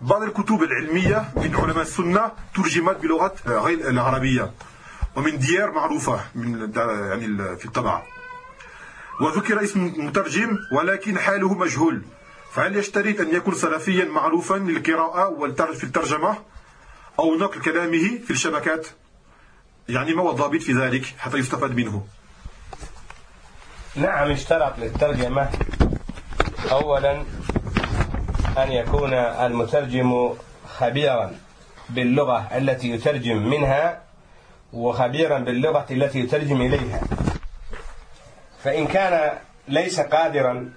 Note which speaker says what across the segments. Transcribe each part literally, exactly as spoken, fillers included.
Speaker 1: بعض الكتب العلمية من علماء السنة ترجمت بلغة غير العربية ومن ديار معروفة من يعني في الطبعة، وذكر اسم المترجم ولكن حاله مجهول، فهل يشترط أن يكون سلفيا معروفا للقراءة في الترجمة أو نقل كلامه في الشبكات؟ يعني ما هو الضابط في ذلك حتى يستفاد منه؟
Speaker 2: نعم، اشترط للترجمة أولا أن يكون المترجم خبيرا باللغة التي يترجم منها وخبيرا باللغة التي يترجم إليها، فإن كان ليس قادرا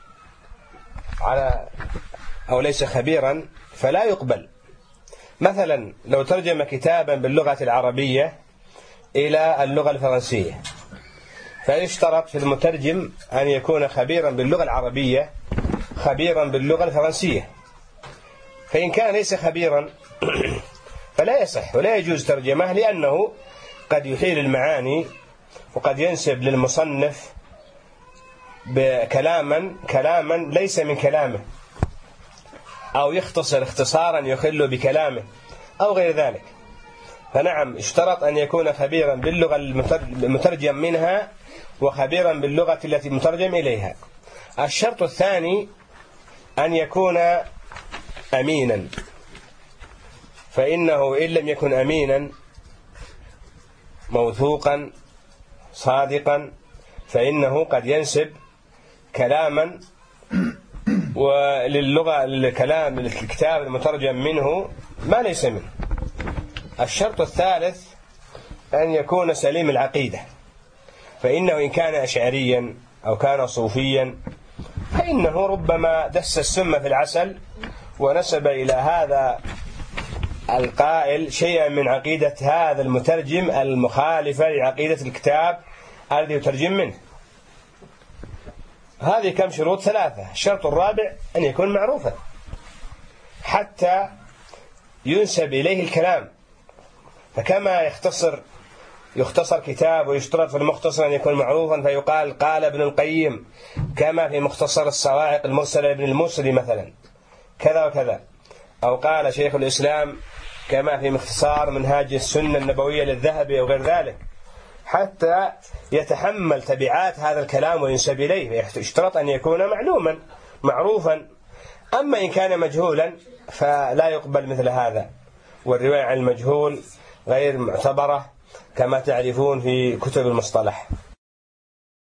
Speaker 2: على أو ليس خبيرا فلا يقبل. مثلا لو ترجم كتابا باللغة العربية إلى اللغة الفرنسية، فيشترط في المترجم أن يكون خبيرا باللغة العربية خبيرا باللغة الفرنسية، فإن كان ليس خبيرا فلا يصح ولا يجوز ترجمه، لأنه قد يحيل المعاني وقد ينسب للمصنف بكلاما كلاما ليس من كلامه، أو يختصر اختصارا يخل بكلامه أو غير ذلك. فنعم، اشترط أن يكون خبيرا باللغة المترجم منها وخبيرا باللغة التي مترجم إليها. الشرط الثاني أن يكون أمينا، فإنه إن لم يكن أمينا موثوقا صادقا فإنه قد ينسب كلاما وللغة الكلام الكتاب المترجم منه ما ليس منه. الشرط الثالث أن يكون سليم العقيدة، فإنه إن كان أشعريا أو كان صوفيا فإنه ربما دس السم في العسل ونسب إلى هذا القائل شيئا من عقيدة هذا المترجم المخالفة لعقيدة الكتاب الذي يترجم منه. هذه كم شروط؟ ثلاثة. الشرط الرابع أن يكون معروفا حتى ينسب إليه الكلام، فكما يختصر يختصر كتاب ويشترط في المختصر أن يكون معروفا فيقال قال ابن القيم، كما في مختصر الصواعق المرسلة ابن الموصلي مثلا كذا وكذا، أو قال شيخ الإسلام كما في مختصار منهاج السنة النبوية للذهبي أو غير ذلك، حتى يتحمل تبعات هذا الكلام وينسب إليه. يشترط أن يكون معلوما معروفا. أما إن كان مجهولا فلا يقبل مثل هذا، والرواية عن المجهول غير معتبرة كما تعرفون في كتب المصطلح.